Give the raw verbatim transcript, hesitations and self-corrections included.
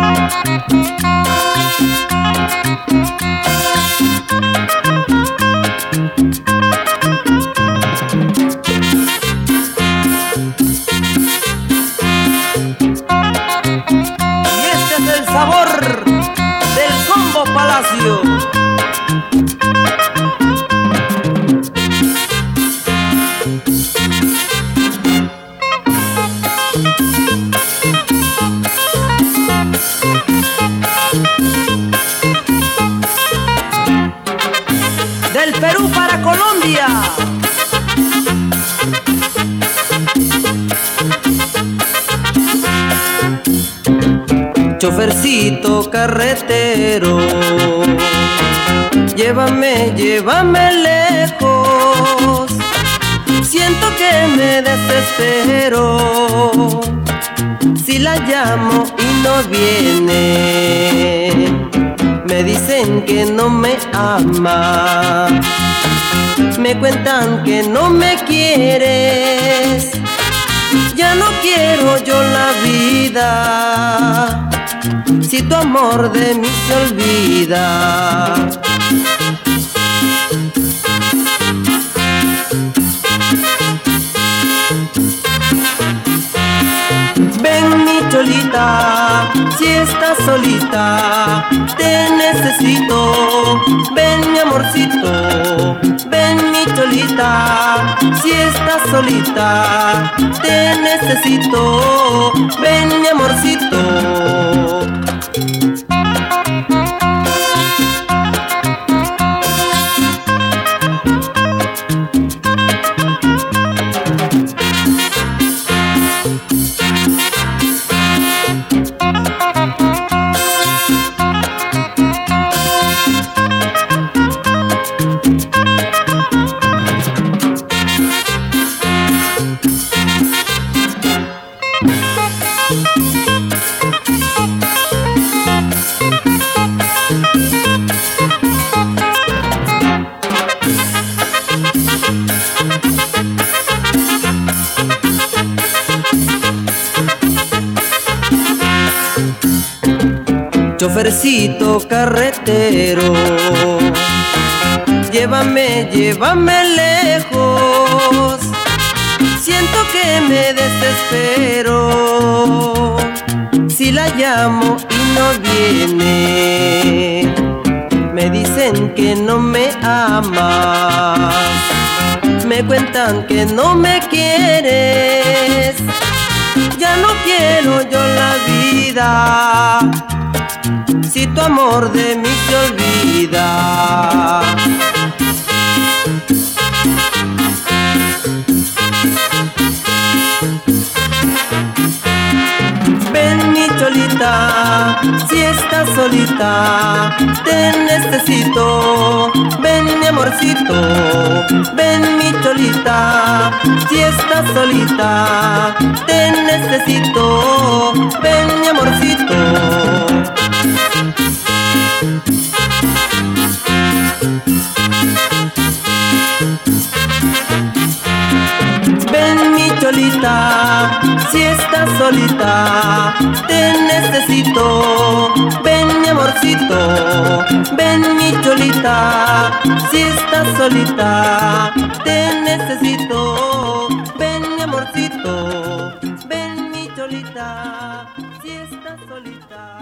Palacio. Del Perú para Colombia. Chofercito carretero, llévame, llévame lejos. Siento que me desespero si la llamo y no viene. Me dicen que no me ama, me cuentan que no me quieres. Ya no quiero yo la vida si tu amor de mí se olvida. Ven mi cholita, si estás solita, te necesito. Ven mi amorcito, ven mi cholita, si estás solita, te necesito. Ven mi amorcito. Chofercito carretero, llévame, llévame lejos. Siento que me desespero si la llamo y no viene. Me dicen que no me amas, me cuentan que no me quieres. Ya no quiero yo la vida si tu amor de mí se olvida. Ven mi cholita, si estás solita, te necesito. Ven mi amorcito, ven mi cholita, si estás solita, te necesito. Ven mi amorcito. Ven mi cholita, si estás solita, te necesito. Ven mi amorcito, ven mi cholita, si estás solita, te necesito. Ven mi amorcito, ven mi cholita, si estás solita.